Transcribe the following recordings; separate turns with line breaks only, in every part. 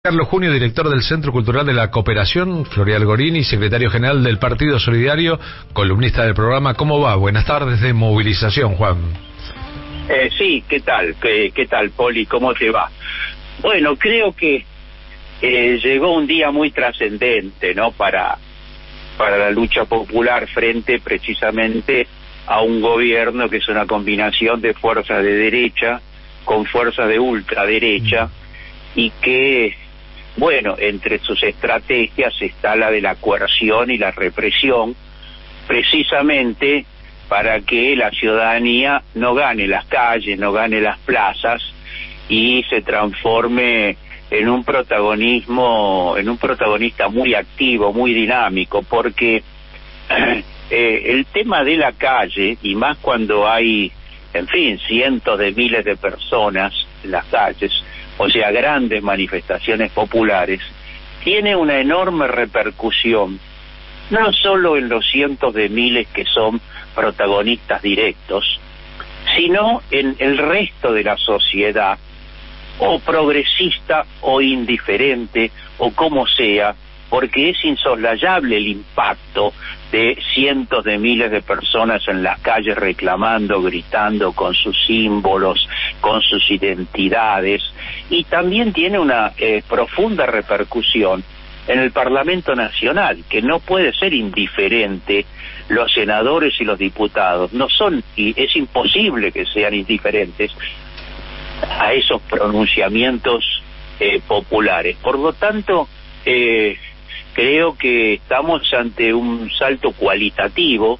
Carlos Junio, director del Centro Cultural de la Cooperación, Florial Gorini, secretario general del Partido Solidario, columnista del programa. ¿Cómo va? Buenas tardes de movilización, Juan.
Sí, ¿qué tal? ¿Qué tal, Poli? ¿Cómo te va? Bueno, creo que llegó un día muy trascendente, ¿no? Para la lucha popular frente precisamente a un gobierno que es una combinación de fuerzas de derecha con fuerzas de ultraderecha y que, bueno, entre sus estrategias está la de la coerción y la represión, precisamente para que la ciudadanía no gane las calles, no gane las plazas y se transforme en un protagonista muy activo, muy dinámico, porque el tema de la calle, y más cuando hay, en fin, cientos de miles de personas en las calles, o sea, grandes manifestaciones populares, tiene una enorme repercusión, no solo en los cientos de miles que son protagonistas directos, sino en el resto de la sociedad, o progresista o indiferente, o como sea, porque es insoslayable el impacto de cientos de miles de personas en las calles reclamando, gritando, con sus símbolos, con sus identidades, y también tiene una profunda repercusión en el Parlamento Nacional, que no puede ser indiferente. Los senadores y los diputados no son, y es imposible que sean indiferentes a esos pronunciamientos populares. Por lo tanto, creo que estamos ante un salto cualitativo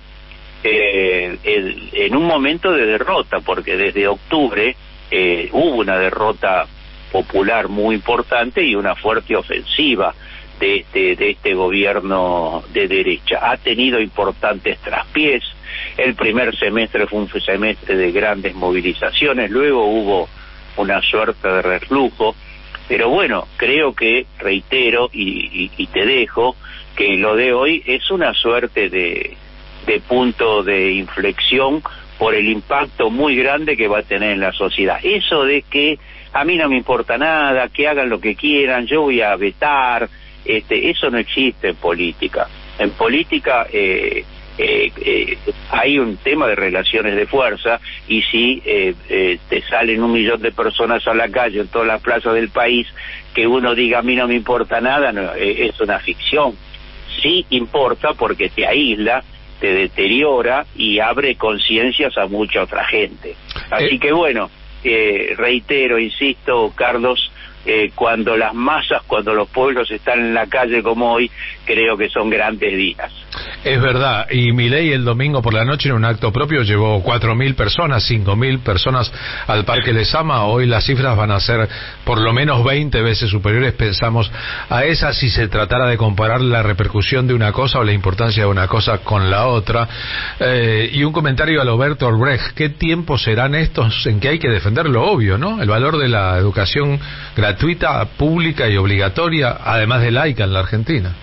en un momento de derrota, porque desde octubre hubo una derrota popular muy importante y una fuerte ofensiva de este gobierno de derecha. Ha tenido importantes traspiés. El primer semestre fue un semestre de grandes movilizaciones, luego hubo una suerte de reflujo, pero bueno, creo que, reitero y te dejo, que lo de hoy es una suerte de punto de inflexión por el impacto muy grande que va a tener en la sociedad. Eso de que a mí no me importa nada, que hagan lo que quieran, yo voy a vetar, eso no existe en política. En política hay un tema de relaciones de fuerza, y si te salen 1 millón de personas a la calle en todas las plazas del país, que uno diga a mí no me importa nada, no, es una ficción. Sí importa porque te aísla, te deteriora y abre conciencias a mucha otra gente. Así que bueno, reitero, insisto, Carlos, cuando las masas, cuando los pueblos están en la calle como hoy, creo que son grandes días.
Es verdad, y Milei el domingo por la noche en un acto propio llevó 4.000 personas, 5.000 personas al Parque Lezama. Hoy las cifras van a ser por lo menos 20 veces superiores, pensamos, a esas, si se tratara de comparar la repercusión de una cosa o la importancia de una cosa con la otra. Y un comentario a lo Bertolt Brecht: ¿qué tiempos serán estos en que hay que defender lo obvio, ¿no? El valor de la educación gratuita, pública y obligatoria, además de laica en la Argentina.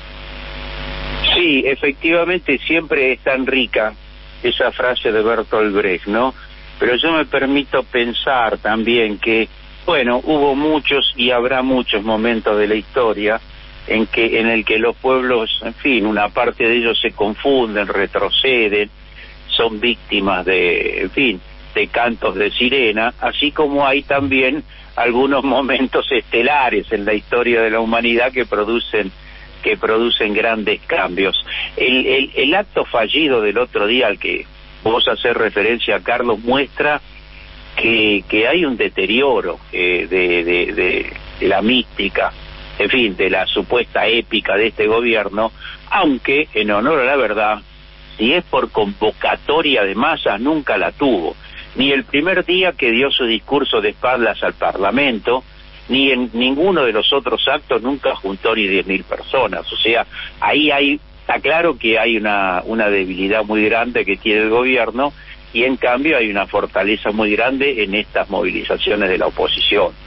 Sí, efectivamente, siempre es tan rica esa frase de Bertolt Brecht, ¿no? Pero yo me permito pensar también que, bueno, hubo muchos y habrá muchos momentos de la historia en el que los pueblos, en fin, una parte de ellos se confunden, retroceden, son víctimas de, en fin, de cantos de sirena, así como hay también algunos momentos estelares en la historia de la humanidad que producen grandes cambios. El acto fallido del otro día al que vos hacés referencia, Carlos, muestra que hay un deterioro de la mística, en fin, de la supuesta épica de este gobierno, aunque, en honor a la verdad, si es por convocatoria de masas, nunca la tuvo. Ni el primer día que dio su discurso de espaldas al Parlamento, ni en ninguno de los otros actos nunca juntó ni 10.000 personas. O sea, ahí está claro que hay una debilidad muy grande que tiene el gobierno, y en cambio hay una fortaleza muy grande en estas movilizaciones de la oposición, ¿no?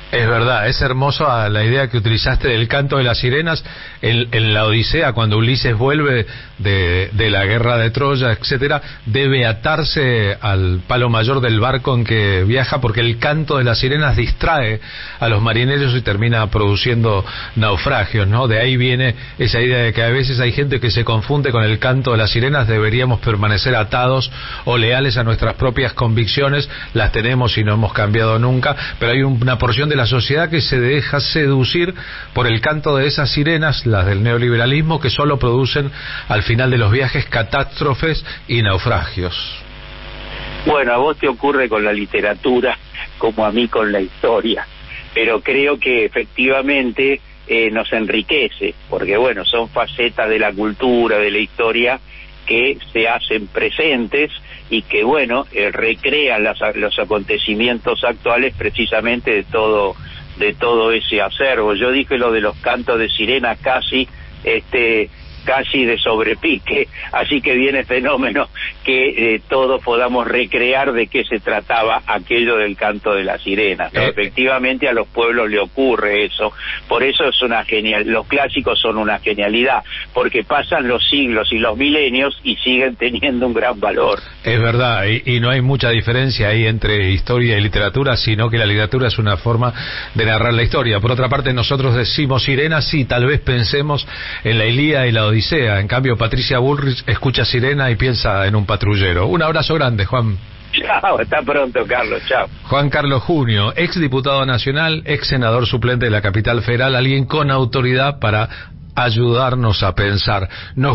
Es verdad, es hermosa la idea que utilizaste del canto de las sirenas en la Odisea, cuando Ulises vuelve de la guerra de Troya, etcétera, debe atarse al palo mayor del barco en que viaja, porque el canto de las sirenas distrae a los marineros y termina produciendo naufragios, ¿no? De ahí viene esa idea de que a veces hay gente que se confunde con el canto de las sirenas. Deberíamos permanecer atados o leales a nuestras propias convicciones, las tenemos y no hemos cambiado nunca, pero hay una porción de la sociedad que se deja seducir por el canto de esas sirenas, las del neoliberalismo, que solo producen al final de los viajes catástrofes y naufragios.
Bueno, a vos te ocurre con la literatura como a mí con la historia, pero creo que efectivamente nos enriquece, porque bueno, son facetas de la cultura, de la historia que se hacen presentes y que bueno, recrean los acontecimientos actuales precisamente de todo ese acervo. Yo dije lo de los cantos de sirena casi de sobrepique, así que viene fenómeno que todos podamos recrear de qué se trataba aquello del canto de las sirenas, ¿no? Efectivamente a los pueblos le ocurre eso, por eso es una los clásicos son una genialidad, porque pasan los siglos y los milenios y siguen teniendo un gran valor.
Es verdad, y no hay mucha diferencia ahí entre historia y literatura, sino que la literatura es una forma de narrar la historia. Por otra parte, nosotros decimos sirena, sí, tal vez pensemos en la Ilíada y la Odisea. En cambio, Patricia Bullrich escucha sirena y piensa en un patrullero. Un abrazo grande, Juan.
Chao, hasta pronto, Carlos, chao.
Juan Carlos Junio, ex diputado nacional, ex senador suplente de la capital federal, alguien con autoridad para ayudarnos a pensar.